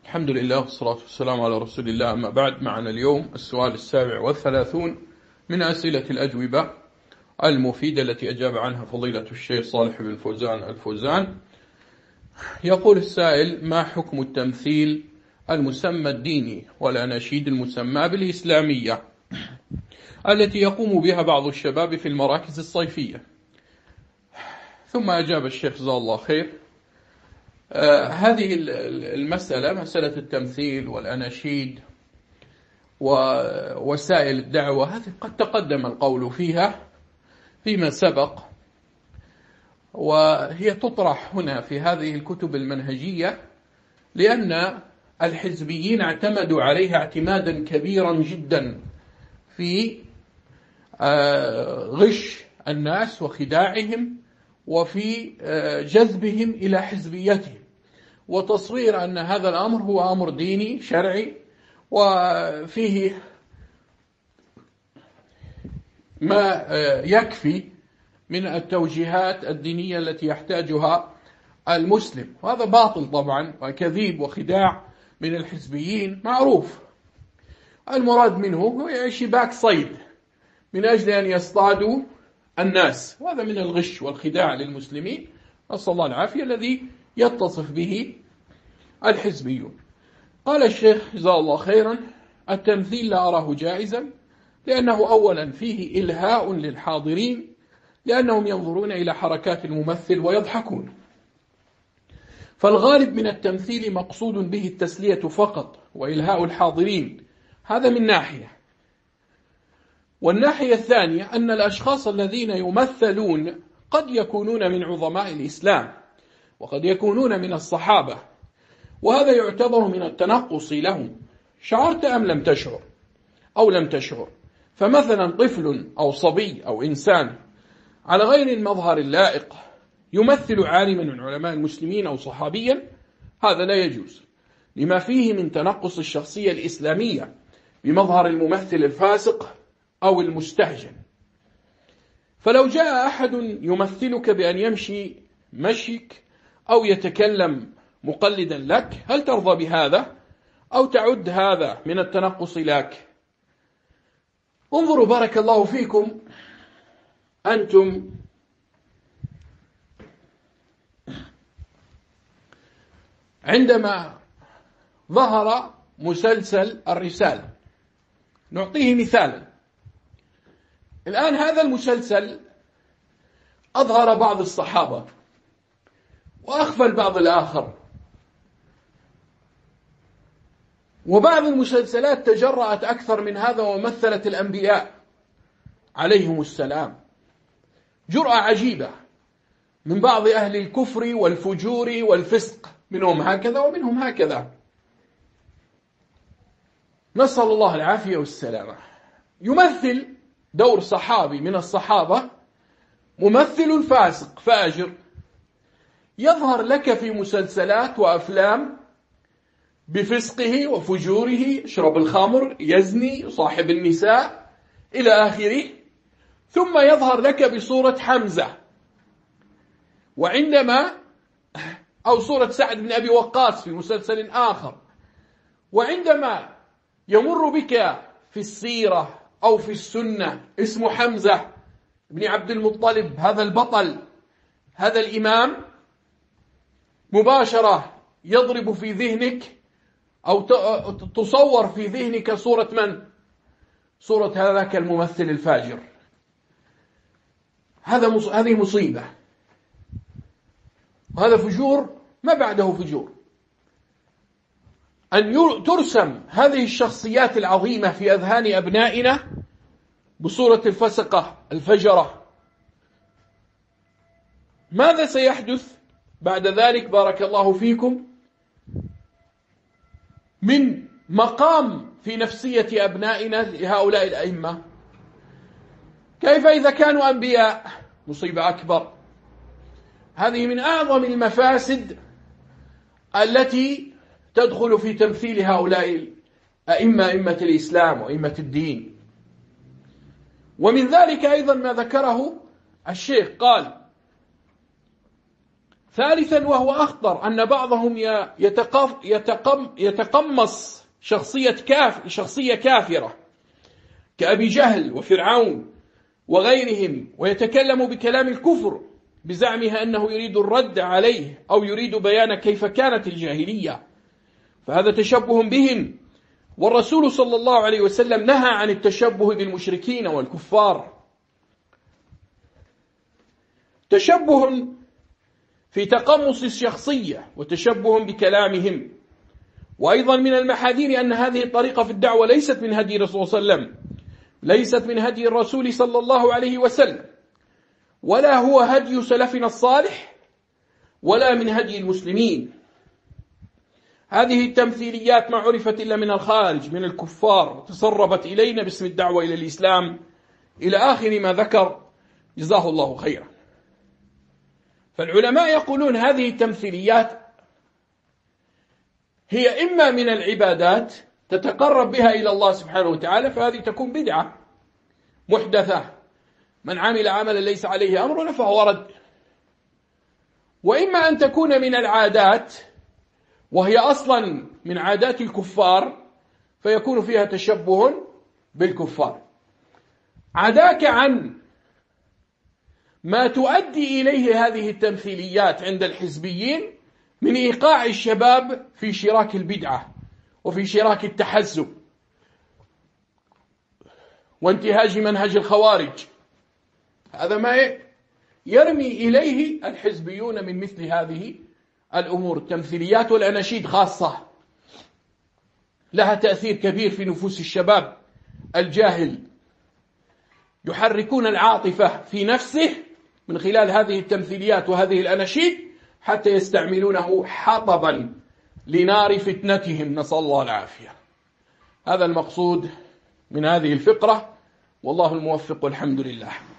الحمد لله والصلاة والسلام على رسول الله. أما بعد، معنا اليوم السؤال 37 من أسئلة الأجوبة المفيدة التي أجاب عنها فضيلة الشيخ صالح بن فوزان الفوزان. يقول السائل: ما حكم التمثيل المسمى الديني والأناشيد المسمى بالإسلامية التي يقوم بها بعض الشباب في المراكز الصيفية؟ ثم أجاب الشيخ جزاه الله خير: هذه المسألة، مسألة التمثيل والأناشيد ووسائل الدعوة، هذه قد تقدم القول فيها فيما سبق، وهي تطرح هنا في هذه الكتب المنهجية لأن الحزبيين اعتمدوا عليها اعتمادا كبيرا جدا في غش الناس وخداعهم وفي جذبهم إلى حزبيتهم، وتصوير أن هذا الأمر هو أمر ديني شرعي وفيه ما يكفي من التوجيهات الدينية التي يحتاجها المسلم. وهذا باطل طبعا وكذيب وخداع من الحزبيين معروف. المراد منه هو شباك صيد من أجل أن يصطادوا الناس، وهذا من الغش والخداع للمسلمين، نسأل الله العافية، الذي يتصف به الحزبيون. قال الشيخ جزاه الله خيرا: التمثيل لا أراه جائزا، لأنه أولا فيه إلهاء للحاضرين، لأنهم ينظرون إلى حركات الممثل ويضحكون، فالغالب من التمثيل مقصود به التسلية فقط وإلهاء الحاضرين، هذا من ناحية. والناحية الثانية أن الأشخاص الذين يمثلون قد يكونون من عظماء الإسلام وقد يكونون من الصحابة، وهذا يعتبر من التنقص لهم، شعرت أم لم تشعر أو لم تشعر. فمثلا طفل أو صبي أو إنسان على غير المظهر اللائق يمثل عالما من علماء المسلمين أو صحابيا، هذا لا يجوز، لما فيه من تنقص الشخصية الإسلامية بمظهر الممثل الفاسق أو المستهجن. فلو جاء أحد يمثلك بأن يمشي مشيك أو يتكلم مقلدا لك، هل ترضى بهذا أو تعد هذا من التنقص لك؟ انظروا بارك الله فيكم، أنتم عندما ظهر مسلسل الرسالة، نعطيه مثالا، الآن هذا المسلسل أظهر بعض الصحابة وأخفى البعض الآخر، وبعض المسلسلات تجرأت أكثر من هذا ومثلت الأنبياء عليهم السلام، جرأة عجيبة من بعض أهل الكفر والفجور والفسق، منهم هكذا ومنهم هكذا، نسأل الله العافية والسلامة. يمثل دور صحابي من الصحابة ممثل فاسق فاجر، يظهر لك في مسلسلات وأفلام بفسقه وفجوره، يشرب الخمر، يزني، يصاحب النساء إلى آخره، ثم يظهر لك بصورة حمزة، أو صورة سعد بن أبي وقاص في مسلسل آخر، وعندما يمر بك في السيرة أو في السنة اسم حمزة بن عبد المطلب، هذا البطل، هذا الإمام، مباشرة يضرب في ذهنك أو تصور في ذهنك صورة من؟ صورة هذاك الممثل الفاجر. هذه مصيبة، وهذا فجور ما بعده فجور، أن ترسم هذه الشخصيات العظيمة في أذهان أبنائنا بصورة الفسقة الفجرة. ماذا سيحدث بعد ذلك بارك الله فيكم من مقام في نفسية أبنائنا لهؤلاء الأئمة؟ كيف إذا كانوا أنبياء؟ مصيبة أكبر. هذه من أعظم المفاسد التي تدخل في تمثيل هؤلاء أئمة الإسلام وأئمة الدين. ومن ذلك أيضا ما ذكره الشيخ، قال: ثالثا وهو أخطر أن بعضهم يتقمص شخصية كافرة كأبي جهل وفرعون وغيرهم، ويتكلم بكلام الكفر بزعمها أنه يريد الرد عليه أو يريد بيان كيف كانت الجاهلية، فهذا تشبه بهم. والرسول صلى الله عليه وسلم نهى عن التشبه بالمشركين والكفار. تشبه في تقمص الشخصية وتشبه بكلامهم. وأيضا من المحاذير أن هذه الطريقة في الدعوة ليست من هدي الرسول صلى الله عليه وسلم، ليست من هدي الرسول صلى الله عليه وسلم، ولا هو هدي سلفنا الصالح، ولا من هدي المسلمين. هذه التمثيليات ما عرفت إلا من الخارج من الكفار، تسربت إلينا باسم الدعوة إلى الإسلام إلى آخر ما ذكر، جزاه الله خيرا. فالعلماء يقولون هذه التمثيليات هي إما من العبادات تتقرب بها إلى الله سبحانه وتعالى، فهذه تكون بدعة محدثة، من عمل عملا ليس عليه أمرنا فهو رد. وإما أن تكون من العادات وهي أصلا من عادات الكفار، فيكون فيها تشبه بالكفار. عداك عن ما تؤدي إليه هذه التمثيليات عند الحزبيين من إيقاع الشباب في شراك البدعة وفي شراك التحزب وانتهاج منهج الخوارج. هذا ما يرمي إليه الحزبيون من مثل هذه الأمور. التمثيليات والأناشيد خاصة لها تأثير كبير في نفوس الشباب الجاهل، يحركون العاطفة في نفسه من خلال هذه التمثيليات وهذه الأناشيد حتى يستعملونه حطبا لنار فتنتهم، نسأل الله العافية. هذا المقصود من هذه الفقرة، والله الموفق والحمد لله.